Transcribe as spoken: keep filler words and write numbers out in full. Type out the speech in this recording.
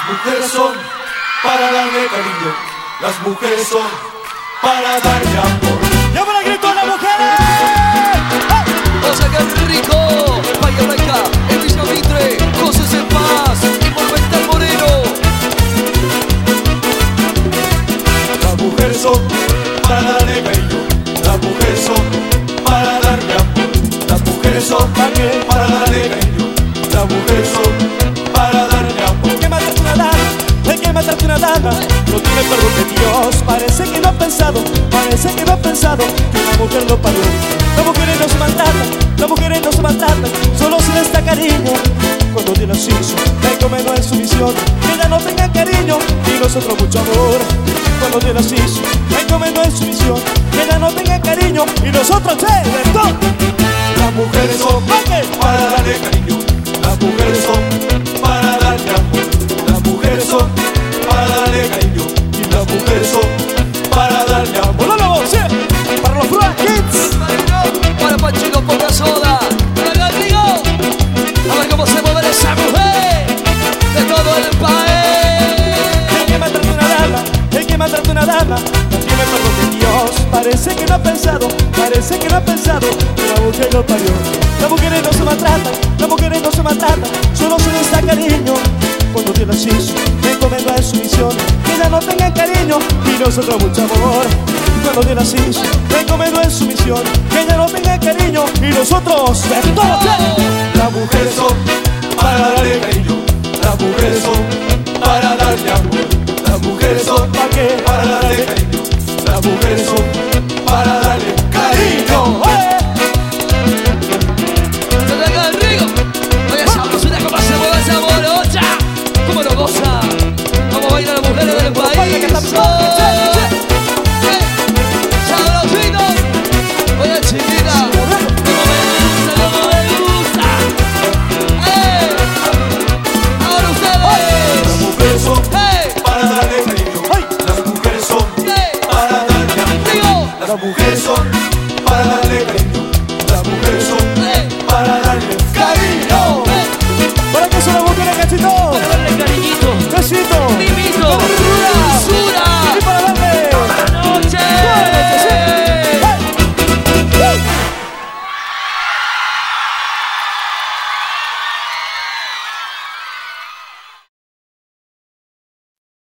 mujeres son para darle cariño, las mujeres son para darle amor. ¡Ya para grito a las mujeres! O sea que rico, Bahía Blanca, el Villa Mitre, José en Paz y Monumental Moreno. Las mujeres son para darle cariño, las mujeres son para darle amor. Las mujeres son para darle cariño, las mujeres son para darle amor. El que matarte una dama, el que matarte una dama, no tiene perdón de Dios. Parece que no ha pensado, parece que no ha pensado que una mujer lo parió. Las mujeres no se maltratan, las mujeres no se maltratan, solo se les da cariño. Cuando Dios las hizo, la encomendó en su misión, que ella no tenga cariño y nosotros mucho amor. Cuando Dios las hizo, la encomendó en su misión, que ella no tenga cariño y nosotros se de todo. Las mujeres son para darle cariño, las mujeres son para darle amor. Las mujeres son para darle cariño y las mujeres son para darle amor. ¡Volalo, sí! Para los Frua Kids. Para Panchito Poca Soda, para Rodrigo. A ver cómo se mueve esa mujer de todo el país. El que matarte una dama, el que matarte una dama, no tiene perdón de Dios. Parece que no ha pensado, parece que no ha pensado que la mujer lo parió. Las mujeres no se maltratan, las mujeres no se maltratan, solo se les da cariño. Cuando Dios las hizo, me encomendó en su misión, que ella no tenga cariño y nosotros mucho amor. Cuando Dios las hizo, me encomendó en su misión, que ella no tenga cariño y nosotros de todo. Las mujeres son para darle cariño, las mujeres son para darle amor. Las mujeres son ¿Para qué? para darle cariño, las mujeres son para darle cariño. ¡Eh! Se traiga el Rigo. Oye, sabrosura, cómo se mueve esa morocha. Cómo lo goza. Cómo bailan las mujeres del país. Sabrosito. Oye, chiquita. Cómo me gusta, cómo me gusta. ¡Eh! Ahora ustedes. Las mujeres son ¡Eh! para darle cariño, las mujeres son ¡Eh! para darle amor. Rigo. Las mujeres son para darle cariño, las mujeres son ¡Eh! para darle cariño. ¡Eh! ¿Para qué son las mujeres, cachito? Para darle cariñito. Besito. Mimito. Dulzura. Y para darle